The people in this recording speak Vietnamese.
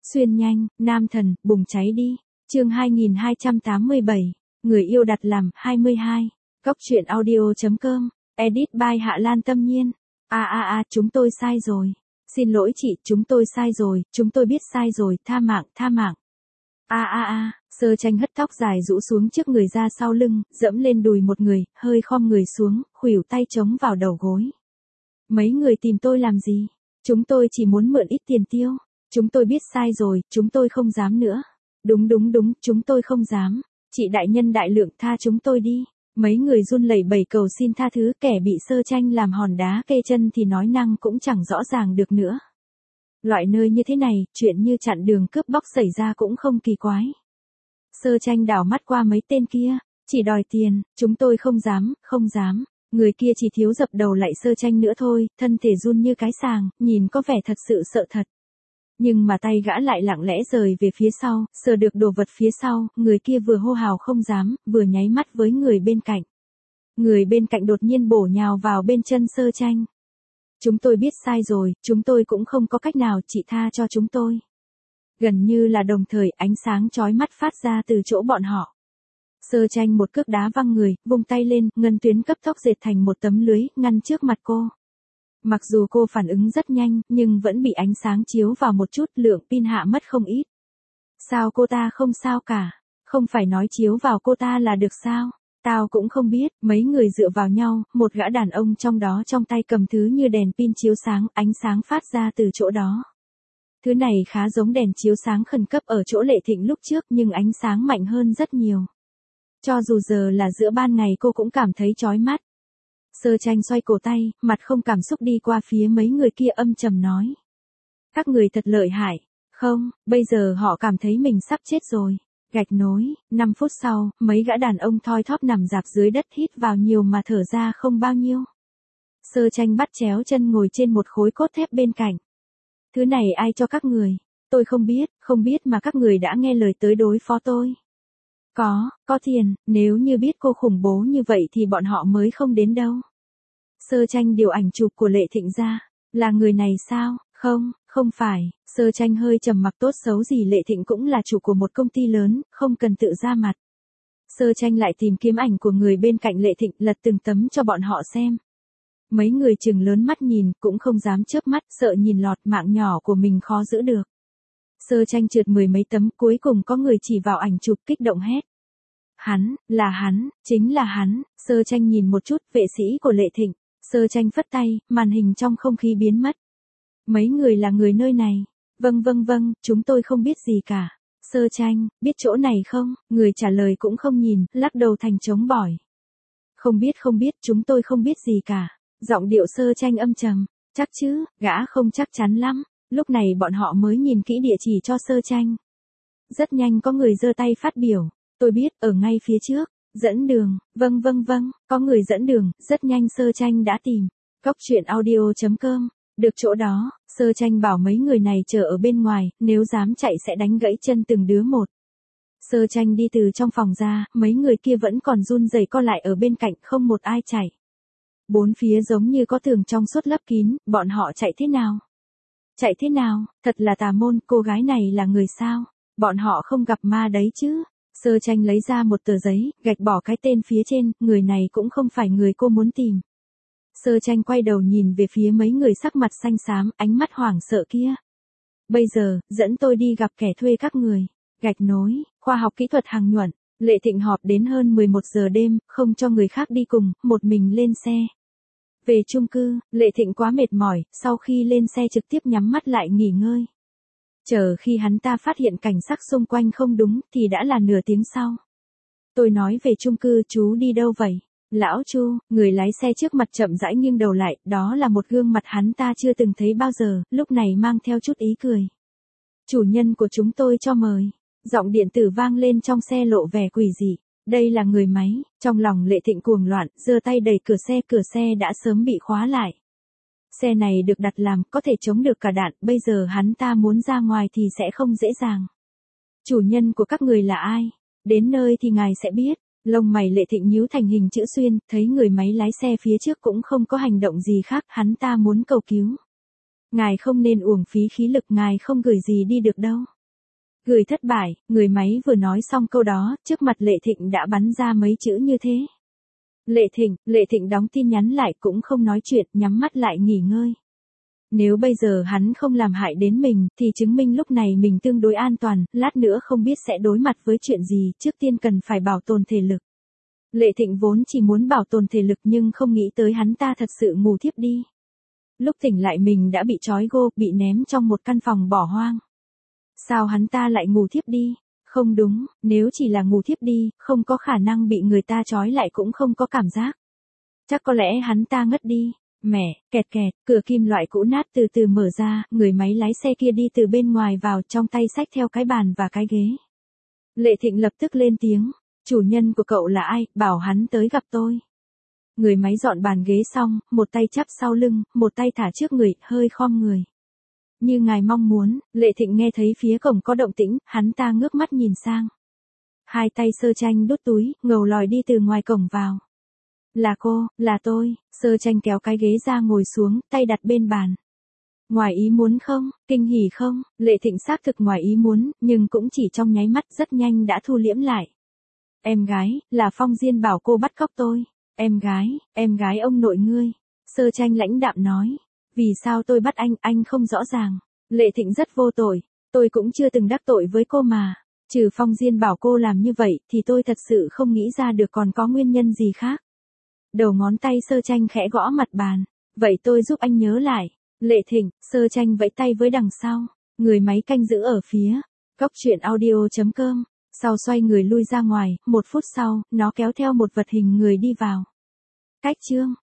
Xuyên nhanh, nam thần, bùng cháy đi. Chương 2287, người yêu đặt làm 22. Góc truyện audio.com. Edit by Hạ Lan Tâm Nhiên. Chúng tôi sai rồi. Xin lỗi chị, chúng tôi sai rồi, chúng tôi biết sai rồi, tha mạng. Sơ Tranh hất tóc dài rũ xuống trước người ra sau lưng, dẫm lên đùi một người, hơi khom người xuống, khuỷu tay chống vào đầu gối. Mấy người tìm tôi làm gì? Chúng tôi chỉ muốn mượn ít tiền tiêu. Chúng tôi biết sai rồi, chúng tôi không dám nữa. Đúng, chúng tôi không dám. Chị đại nhân đại lượng tha chúng tôi đi. Mấy người run lẩy bẩy cầu xin tha thứ, kẻ bị Sơ Tranh làm hòn đá kê chân thì nói năng cũng chẳng rõ ràng được nữa. Loại nơi như thế này, chuyện như chặn đường cướp bóc xảy ra cũng không kỳ quái. Sơ Tranh đảo mắt qua mấy tên kia, chỉ đòi tiền, chúng tôi không dám. Người kia chỉ thiếu dập đầu lại Sơ Tranh nữa thôi, thân thể run như cái sàng, nhìn có vẻ thật sự sợ thật. Nhưng mà tay gã lại lặng lẽ rời về phía sau, sờ được đồ vật phía sau, người kia vừa hô hào không dám, vừa nháy mắt với người bên cạnh. Người bên cạnh đột nhiên bổ nhào vào bên chân Sơ Tranh. Chúng tôi biết sai rồi, chúng tôi cũng không có cách nào, chị tha cho chúng tôi. Gần như là đồng thời, ánh sáng chói mắt phát ra từ chỗ bọn họ. Sơ Tranh một cước đá văng người, vung tay lên, ngân tuyến cấp tốc dệt thành một tấm lưới, ngăn trước mặt cô. Mặc dù cô phản ứng rất nhanh, nhưng vẫn bị ánh sáng chiếu vào một chút, lượng pin hạ mất không ít. Sao cô ta không sao cả? Không phải nói chiếu vào cô ta là được sao? Tao cũng không biết. Mấy người dựa vào nhau, một gã đàn ông trong đó trong tay cầm thứ như đèn pin chiếu sáng, ánh sáng phát ra từ chỗ đó. Thứ này khá giống đèn chiếu sáng khẩn cấp ở chỗ Lệ Thịnh lúc trước, nhưng ánh sáng mạnh hơn rất nhiều. Cho dù giờ là giữa ban ngày cô cũng cảm thấy chói mắt. Sơ Tranh xoay cổ tay, mặt không cảm xúc đi qua phía mấy người kia âm trầm nói. Các người thật lợi hại. Không, bây giờ họ cảm thấy mình sắp chết rồi. Gạch nối, 5 phút sau, mấy gã đàn ông thoi thóp nằm rạp dưới đất, hít vào nhiều mà thở ra không bao nhiêu. Sơ Tranh bắt chéo chân ngồi trên một khối cốt thép bên cạnh. Thứ này ai cho các người? Tôi không biết mà các người đã nghe lời tới đối phó tôi. Có tiền, nếu như biết cô khủng bố như vậy thì bọn họ mới không đến đâu. Sơ Tranh điều ảnh chụp của Lệ Thịnh ra. Là người này sao? Không phải. Sơ Tranh hơi trầm mặc, tốt xấu gì Lệ Thịnh cũng là chủ của một công ty lớn, không cần tự ra mặt. Sơ Tranh lại tìm kiếm ảnh của người bên cạnh Lệ Thịnh, lật từng tấm cho bọn họ xem. Mấy người trừng lớn mắt nhìn, cũng không dám chớp mắt, sợ nhìn lọt, mạng nhỏ của mình khó giữ được. Sơ Tranh trượt 10 mấy tấm, cuối cùng có người chỉ vào ảnh chụp kích động hét. Chính là hắn. Sơ Tranh nhìn một chút, vệ sĩ của Lệ Thịnh. Sơ Tranh phất tay, màn hình trong không khí biến mất. Mấy người là người nơi này. Vâng, chúng tôi không biết gì cả. Sơ Tranh, biết chỗ này không? Người trả lời cũng không nhìn, lắc đầu thành trống bỏi. Không biết, chúng tôi không biết gì cả. Giọng điệu Sơ Tranh âm trầm. Chắc chứ, gã không chắc chắn lắm. Lúc này bọn họ mới nhìn kỹ địa chỉ cho Sơ Tranh. Rất nhanh có người giơ tay phát biểu. Tôi biết, ở ngay phía trước. Dẫn đường. Vâng, có người dẫn đường. Rất nhanh Sơ Tranh đã tìm. Góc truyện audio.com. Được chỗ đó, Sơ Tranh bảo mấy người này chờ ở bên ngoài, nếu dám chạy sẽ đánh gãy chân từng đứa một. Sơ Tranh đi từ trong phòng ra, mấy người kia vẫn còn run rẩy co lại ở bên cạnh, không một ai chạy. Bốn phía giống như có tường trong suốt lấp kín, bọn họ chạy thế nào? Thật là tà môn, cô gái này là người sao? Bọn họ không gặp ma đấy chứ? Sơ Tranh lấy ra một tờ giấy, gạch bỏ cái tên phía trên, người này cũng không phải người cô muốn tìm. Sơ Tranh quay đầu nhìn về phía mấy người sắc mặt xanh xám, ánh mắt hoảng sợ kia. Bây giờ, dẫn tôi đi gặp kẻ thuê các người. Gạch nối, khoa học kỹ thuật Hàng Nhuận. Lệ Thịnh họp đến hơn 11 giờ đêm, không cho người khác đi cùng, một mình lên xe. Về chung cư, Lệ Thịnh quá mệt mỏi, sau khi lên xe trực tiếp nhắm mắt lại nghỉ ngơi. Chờ khi hắn ta phát hiện cảnh sắc xung quanh không đúng, thì đã là nửa tiếng sau. Tôi nói về chung cư, chú đi đâu vậy? Lão Chu, người lái xe trước mặt chậm rãi nghiêng đầu lại, đó là một gương mặt hắn ta chưa từng thấy bao giờ, lúc này mang theo chút ý cười. Chủ nhân của chúng tôi cho mời. Giọng điện tử vang lên trong xe lộ vẻ quỷ dị. Đây là người máy. Trong lòng Lệ Thịnh cuồng loạn, giơ tay đẩy cửa xe đã sớm bị khóa lại. Xe này được đặt làm, có thể chống được cả đạn, bây giờ hắn ta muốn ra ngoài thì sẽ không dễ dàng. Chủ nhân của các người là ai? Đến nơi thì ngài sẽ biết. Lông mày Lệ Thịnh nhíu thành hình chữ xuyên, thấy người máy lái xe phía trước cũng không có hành động gì khác, hắn ta muốn cầu cứu. Ngài không nên uổng phí khí lực, ngài không gửi gì đi được đâu. Gửi thất bại, người máy vừa nói xong câu đó, trước mặt Lệ Thịnh đã bắn ra mấy chữ như thế. Lệ Thịnh đóng tin nhắn lại cũng không nói chuyện, nhắm mắt lại nghỉ ngơi. Nếu bây giờ hắn không làm hại đến mình, thì chứng minh lúc này mình tương đối an toàn, lát nữa không biết sẽ đối mặt với chuyện gì, trước tiên cần phải bảo tồn thể lực. Lệ Thịnh vốn chỉ muốn bảo tồn thể lực nhưng không nghĩ tới hắn ta thật sự ngủ thiếp đi. Lúc tỉnh lại mình đã bị trói gô, bị ném trong một căn phòng bỏ hoang. Sao hắn ta lại ngủ thiếp đi? Không đúng, nếu chỉ là ngủ thiếp đi, không có khả năng bị người ta trói lại cũng không có cảm giác. Chắc có lẽ hắn ta ngất đi. Mẹ, kẹt kẹt, cửa kim loại cũ nát từ từ mở ra, người máy lái xe kia đi từ bên ngoài vào, trong tay xách theo cái bàn và cái ghế. Lệ Thịnh lập tức lên tiếng, chủ nhân của cậu là ai, bảo hắn tới gặp tôi. Người máy dọn bàn ghế xong, một tay chắp sau lưng, một tay thả trước người, hơi khom người. Như ngài mong muốn, Lệ Thịnh nghe thấy phía cổng có động tĩnh, hắn ta ngước mắt nhìn sang. Hai tay Sơ Tranh đút túi, ngầu lòi đi từ ngoài cổng vào. Là cô, là tôi, Sơ Tranh kéo cái ghế ra ngồi xuống, tay đặt bên bàn. Ngoài ý muốn không, kinh hỉ không, Lệ Thịnh xác thực ngoài ý muốn, nhưng cũng chỉ trong nháy mắt rất nhanh đã thu liễm lại. Em gái, là Phong Diên bảo cô bắt cóc tôi. Em gái ông nội ngươi. Sơ Tranh lãnh đạm nói. Vì sao tôi bắt anh không rõ ràng. Lệ Thịnh rất vô tội, tôi cũng chưa từng đắc tội với cô mà. Trừ Phong Diên bảo cô làm như vậy thì tôi thật sự không nghĩ ra được còn có nguyên nhân gì khác. Đầu ngón tay Sơ Tranh khẽ gõ mặt bàn. Vậy tôi giúp anh nhớ lại. Lệ Thịnh, Sơ Tranh vẫy tay với đằng sau. Người máy canh giữ ở phía. Góc truyện audio.com. Sau xoay người lui ra ngoài, 1 phút sau, nó kéo theo một vật hình người đi vào. Cách chương.